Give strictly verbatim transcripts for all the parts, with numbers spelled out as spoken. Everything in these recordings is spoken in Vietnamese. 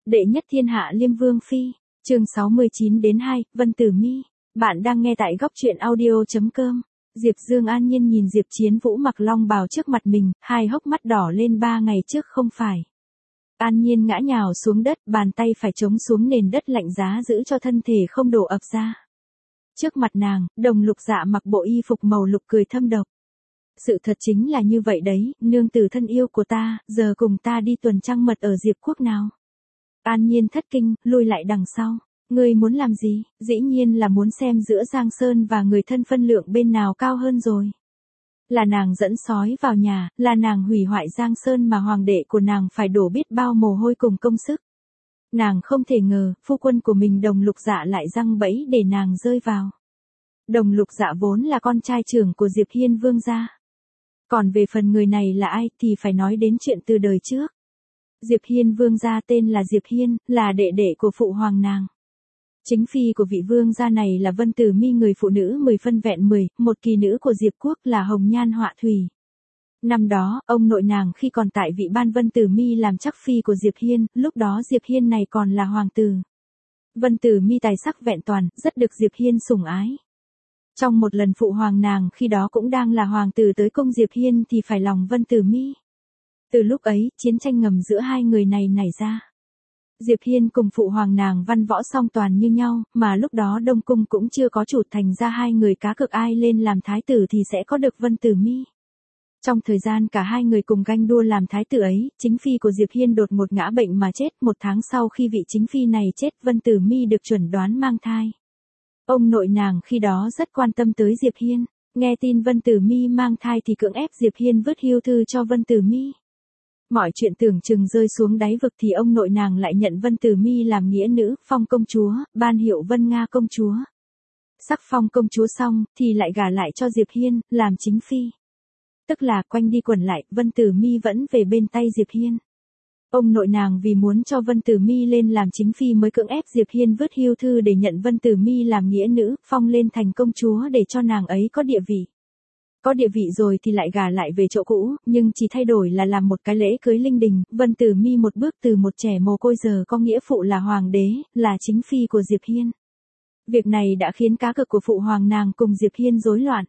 Đệ nhất thiên hạ Liêm Vương Phi, chương sáu mươi chín đến hai, Vân Tử Mi. Bạn đang nghe tại góc truyện audio chấm com. Diệp Dương an nhiên nhìn Diệp Chiến Vũ mặc long bào trước mặt mình, hai hốc mắt đỏ lên ba ngày trước không phải. An nhiên ngã nhào xuống đất, bàn tay phải chống xuống nền đất lạnh giá giữ cho thân thể không đổ ập ra. Trước mặt nàng, Đồng Lục Dạ mặc bộ y phục màu lục cười thâm độc. Sự thật chính là như vậy đấy, nương tử thân yêu của ta, giờ cùng ta đi tuần trăng mật ở Diệp Quốc nào. An nhiên thất kinh, lùi lại đằng sau. Ngươi muốn làm gì? Dĩ nhiên là muốn xem giữa Giang Sơn và người thân phân lượng bên nào cao hơn rồi. Là nàng dẫn sói vào nhà, là nàng hủy hoại Giang Sơn mà hoàng đệ của nàng phải đổ biết bao mồ hôi cùng công sức. Nàng không thể ngờ, phu quân của mình Đồng Lục Dạ lại giăng bẫy để nàng rơi vào. Đồng Lục Dạ vốn là con trai trưởng của Diệp Hiên Vương gia. Còn về phần người này là ai thì phải nói đến chuyện từ đời trước. Diệp Hiên Vương gia tên là Diệp Hiên, là đệ đệ của phụ hoàng nàng. Chính phi của vị vương gia này là Vân Tử Mi, người phụ nữ mười phân vẹn mười, một kỳ nữ của Diệp Quốc, là hồng nhan họa thủy. Năm đó, ông nội nàng khi còn tại vị ban Vân Tử Mi làm chắc phi của Diệp Hiên, lúc đó Diệp Hiên này còn là hoàng tử. Vân Tử Mi tài sắc vẹn toàn, rất được Diệp Hiên sủng ái. Trong một lần phụ hoàng nàng khi đó cũng đang là hoàng tử tới cung Diệp Hiên thì phải lòng Vân Tử Mi. Từ lúc ấy, chiến tranh ngầm giữa hai người này nảy ra. Diệp Hiên cùng phụ hoàng nàng văn võ song toàn như nhau, mà lúc đó Đông Cung cũng chưa có chủ, thành ra hai người cá cược ai lên làm thái tử thì sẽ có được Vân Tử Mi. Trong thời gian cả hai người cùng ganh đua làm thái tử ấy, chính phi của Diệp Hiên đột ngột ngã bệnh mà chết. Một tháng sau khi vị chính phi này chết, Vân Tử Mi được chuẩn đoán mang thai. Ông nội nàng khi đó rất quan tâm tới Diệp Hiên, nghe tin Vân Tử Mi mang thai thì cưỡng ép Diệp Hiên vứt hưu thư cho Vân Tử Mi. Mọi chuyện tưởng chừng rơi xuống đáy vực thì ông nội nàng lại nhận Vân Tử Mi làm nghĩa nữ, phong công chúa, ban hiệu Vân Nga công chúa. Sắc phong công chúa xong, thì lại gả lại cho Diệp Hiên, làm chính phi. Tức là quanh đi quẩn lại, Vân Tử Mi vẫn về bên tay Diệp Hiên. Ông nội nàng vì muốn cho Vân Tử Mi lên làm chính phi mới cưỡng ép Diệp Hiên vứt hưu thư để nhận Vân Tử Mi làm nghĩa nữ, phong lên thành công chúa để cho nàng ấy có địa vị. Có địa vị rồi thì lại gả lại về chỗ cũ, nhưng chỉ thay đổi là làm một cái lễ cưới linh đình. Vân Tử Mi một bước từ một trẻ mồ côi giờ có nghĩa phụ là hoàng đế, là chính phi của Diệp Hiên. Việc này đã khiến cá cược của phụ hoàng nàng cùng Diệp Hiên rối loạn.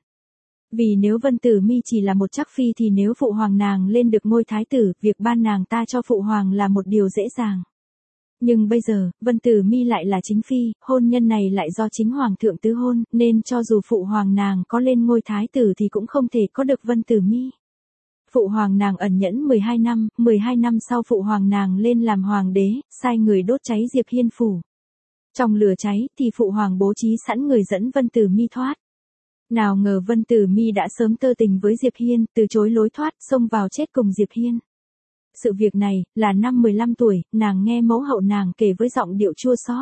Vì nếu Vân Tử Mi chỉ là một trắc phi thì nếu phụ hoàng nàng lên được ngôi thái tử, việc ban nàng ta cho phụ hoàng là một điều dễ dàng. Nhưng bây giờ, Vân Tử Mi lại là chính phi, hôn nhân này lại do chính hoàng thượng tứ hôn, nên cho dù phụ hoàng nàng có lên ngôi thái tử thì cũng không thể có được Vân Tử Mi. Phụ hoàng nàng ẩn nhẫn mười hai năm, mười hai năm sau phụ hoàng nàng lên làm hoàng đế, sai người đốt cháy Diệp Hiên phủ. Trong lửa cháy thì phụ hoàng bố trí sẵn người dẫn Vân Tử Mi thoát. Nào ngờ Vân Tử Mi đã sớm tơ tình với Diệp Hiên, từ chối lối thoát, xông vào chết cùng Diệp Hiên. Sự việc này, là năm mười lăm tuổi, nàng nghe mẫu hậu nàng kể với giọng điệu chua xót.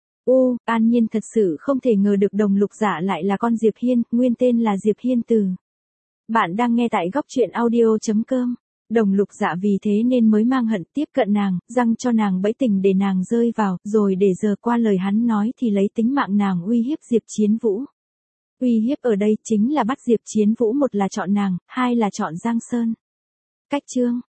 U, An nhiên thật sự không thể ngờ được Đồng Lục Dạ lại là con Diệp Hiên, nguyên tên là Diệp Hiên Từ. Bạn đang nghe tại góc truyện audio chấm com. Đồng Lục Dạ vì thế nên mới mang hận tiếp cận nàng, răng cho nàng bẫy tình để nàng rơi vào, rồi để giờ qua lời hắn nói thì lấy tính mạng nàng uy hiếp Diệp Chiến Vũ. Uy hiếp ở đây chính là bắt Diệp Chiến Vũ, một là chọn nàng, hai là chọn Giang Sơn. Cách chương